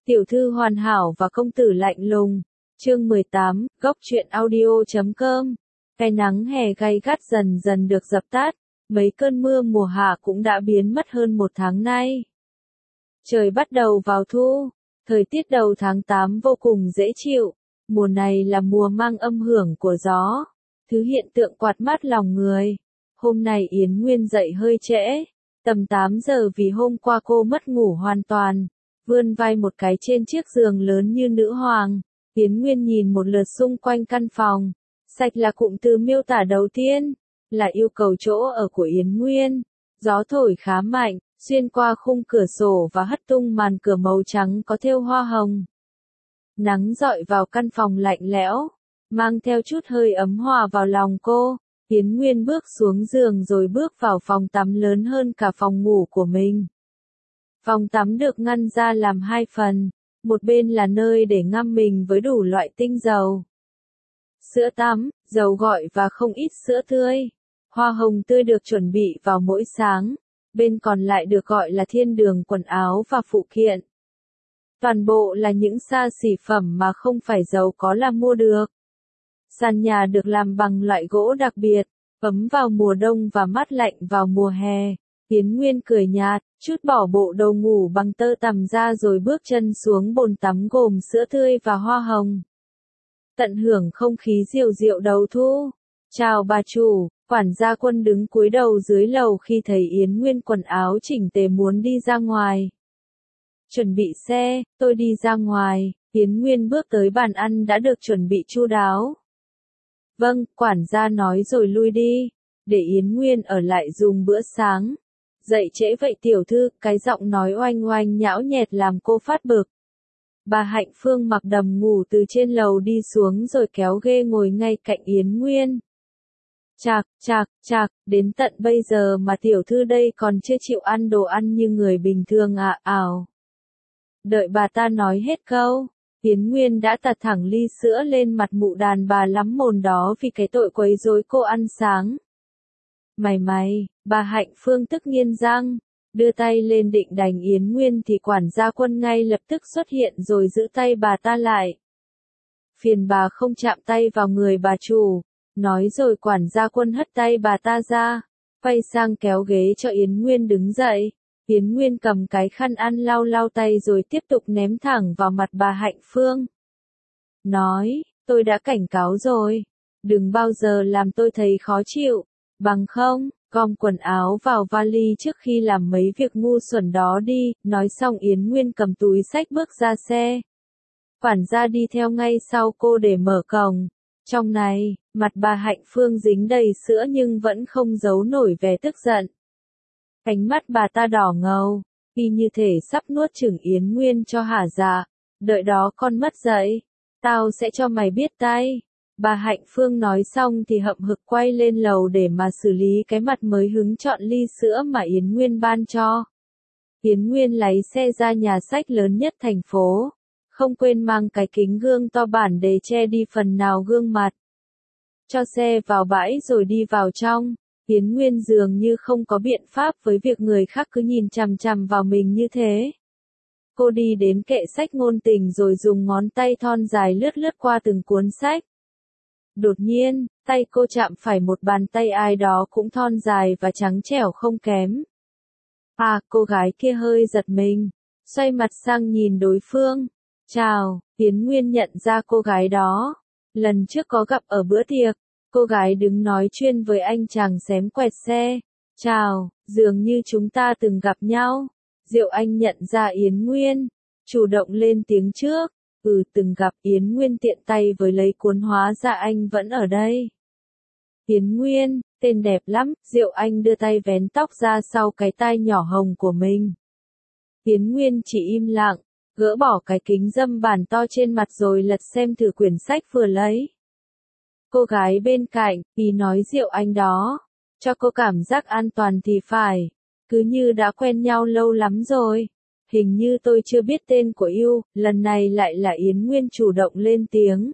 Tiểu thư hoàn hảo và công tử lạnh lùng. Chương 18, góc truyện audio.com. Cái nắng hè gay gắt dần dần được dập tắt, mấy cơn mưa mùa hạ cũng đã biến mất hơn một tháng nay. Trời bắt đầu vào thu, thời tiết đầu tháng 8 vô cùng dễ chịu, mùa này là mùa mang âm hưởng của gió, thứ hiện tượng quạt mát lòng người. Hôm nay Yến Nguyên dậy hơi trễ, tầm 8 giờ vì hôm qua cô mất ngủ hoàn toàn, vươn vai một cái trên chiếc giường lớn như nữ hoàng. Yến Nguyên nhìn một lượt xung quanh căn phòng, sạch là cụm từ miêu tả đầu tiên, là yêu cầu chỗ ở của Yến Nguyên. Gió thổi khá mạnh, xuyên qua khung cửa sổ và hất tung màn cửa màu trắng có thêu hoa hồng. Nắng rọi vào căn phòng lạnh lẽo, mang theo chút hơi ấm hòa vào lòng cô. Yến Nguyên bước xuống giường rồi bước vào phòng tắm lớn hơn cả phòng ngủ của mình. Phòng tắm được ngăn ra làm hai phần, một bên là nơi để ngâm mình với đủ loại tinh dầu, sữa tắm, dầu gội và không ít sữa tươi. Hoa hồng tươi được chuẩn bị vào mỗi sáng, bên còn lại được gọi là thiên đường quần áo và phụ kiện. Toàn bộ là những xa xỉ phẩm mà không phải giàu có là mua được. Sàn nhà được làm bằng loại gỗ đặc biệt, ấm vào mùa đông và mát lạnh vào mùa hè. Yến Nguyên cười nhạt, chút bỏ bộ đồ ngủ bằng tơ tằm ra rồi bước chân xuống bồn tắm gồm sữa tươi và hoa hồng. Tận hưởng không khí dịu dịu đầu thu. Chào bà chủ, quản gia Quân đứng cúi đầu dưới lầu khi thấy Yến Nguyên quần áo chỉnh tề muốn đi ra ngoài. Chuẩn bị xe, tôi đi ra ngoài. Yến Nguyên bước tới bàn ăn đã được chuẩn bị chu đáo. Vâng, quản gia nói rồi lui đi, để Yến Nguyên ở lại dùng bữa sáng. Dậy trễ vậy tiểu thư, cái giọng nói oanh oanh nhão nhẹt làm cô phát bực. Bà Hạnh Phương mặc đầm ngủ từ trên lầu đi xuống rồi kéo ghê ngồi ngay cạnh Yến Nguyên. Chạc, đến tận bây giờ mà tiểu thư đây còn chưa chịu ăn đồ ăn như người bình thường à, ảo. Đợi bà ta nói hết câu, Yến Nguyên đã tạt thẳng ly sữa lên mặt mụ đàn bà lắm mồm đó vì cái tội quấy rối cô ăn sáng. Mày, bà Hạnh Phương tức nghiến răng, đưa tay lên định đánh Yến Nguyên thì quản gia Quân ngay lập tức xuất hiện rồi giữ tay bà ta lại. Phiền bà không chạm tay vào người bà chủ, nói rồi quản gia Quân hất tay bà ta ra, quay sang kéo ghế cho Yến Nguyên đứng dậy. Yến Nguyên cầm cái khăn ăn lau tay rồi tiếp tục ném thẳng vào mặt bà Hạnh Phương. Nói, tôi đã cảnh cáo rồi, đừng bao giờ làm tôi thấy khó chịu, bằng không, gom quần áo vào vali trước khi làm mấy việc ngu xuẩn đó đi. Nói xong Yến Nguyên cầm túi xách bước ra xe. Quản gia đi theo ngay sau cô để mở cổng. Trong này, mặt bà Hạnh Phương dính đầy sữa nhưng vẫn không giấu nổi vẻ tức giận. Ánh mắt bà ta đỏ ngầu, y như thể sắp nuốt chửng Yến Nguyên cho hả dạ. Đợi đó con mất dậy, tao sẽ cho mày biết tay. Bà Hạnh Phương nói xong thì hậm hực quay lên lầu để mà xử lý cái mặt mới hứng chọn ly sữa mà Yến Nguyên ban cho. Yến Nguyên lái xe ra nhà sách lớn nhất thành phố, không quên mang cái kính gương to bản để che đi phần nào gương mặt. Cho xe vào bãi rồi đi vào trong. Yến Nguyên dường như không có biện pháp với việc người khác cứ nhìn chằm chằm vào mình như thế. Cô đi đến kệ sách ngôn tình rồi dùng ngón tay thon dài lướt qua từng cuốn sách. Đột nhiên, tay cô chạm phải một bàn tay ai đó cũng thon dài và trắng trẻo không kém. Cô gái kia hơi giật mình, xoay mặt sang nhìn đối phương. Chào, Yến Nguyên nhận ra cô gái đó. Lần trước có gặp ở bữa tiệc, cô gái đứng nói chuyện với anh chàng xém quẹt xe. Chào, dường như chúng ta từng gặp nhau. Diệu Anh nhận ra Yến Nguyên, chủ động lên tiếng trước. Từng gặp. Yến Nguyên tiện tay với lấy cuốn hóa ra anh vẫn ở đây. Yến Nguyên, tên đẹp lắm. Diệu Anh đưa tay vén tóc ra sau cái tai nhỏ hồng của mình. Yến Nguyên chỉ im lặng, gỡ bỏ cái kính dâm bản to trên mặt rồi lật xem thử quyển sách vừa lấy. Cô gái bên cạnh, ý nói Diệu Anh đó, cho cô cảm giác an toàn thì phải, cứ như đã quen nhau lâu lắm rồi. Hình như tôi chưa biết tên của yêu, lần này lại là Yến Nguyên chủ động lên tiếng.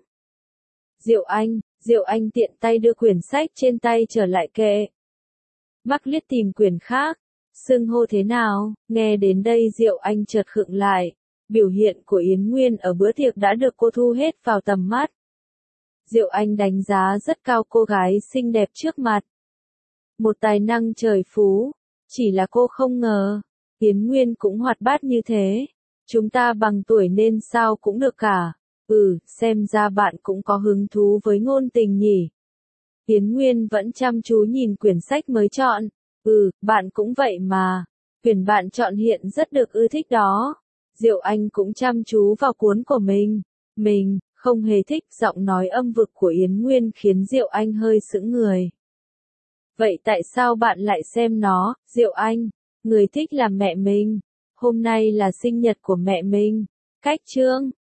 Diệu Anh tiện tay đưa quyển sách trên tay trở lại kệ. Mắc liếc tìm quyển khác, xưng hô thế nào, nghe đến đây Diệu Anh chợt khựng lại. Biểu hiện của Yến Nguyên ở bữa tiệc đã được cô thu hết vào tầm mắt. Diệu Anh đánh giá rất cao cô gái xinh đẹp trước mặt. Một tài năng trời phú, chỉ là cô không ngờ, Yến Nguyên cũng hoạt bát như thế. Chúng ta bằng tuổi nên sao cũng được cả. Xem ra bạn cũng có hứng thú với ngôn tình nhỉ. Yến Nguyên vẫn chăm chú nhìn quyển sách mới chọn. Bạn cũng vậy mà. Quyển bạn chọn hiện rất được ưa thích đó. Diệu Anh cũng chăm chú vào cuốn của mình. Mình không hề thích giọng nói âm vực của Yến Nguyên khiến Diệu Anh hơi sững người. Vậy tại sao bạn lại xem nó, Diệu Anh? Người thích là mẹ mình. Hôm nay là sinh nhật của mẹ mình. Cách chương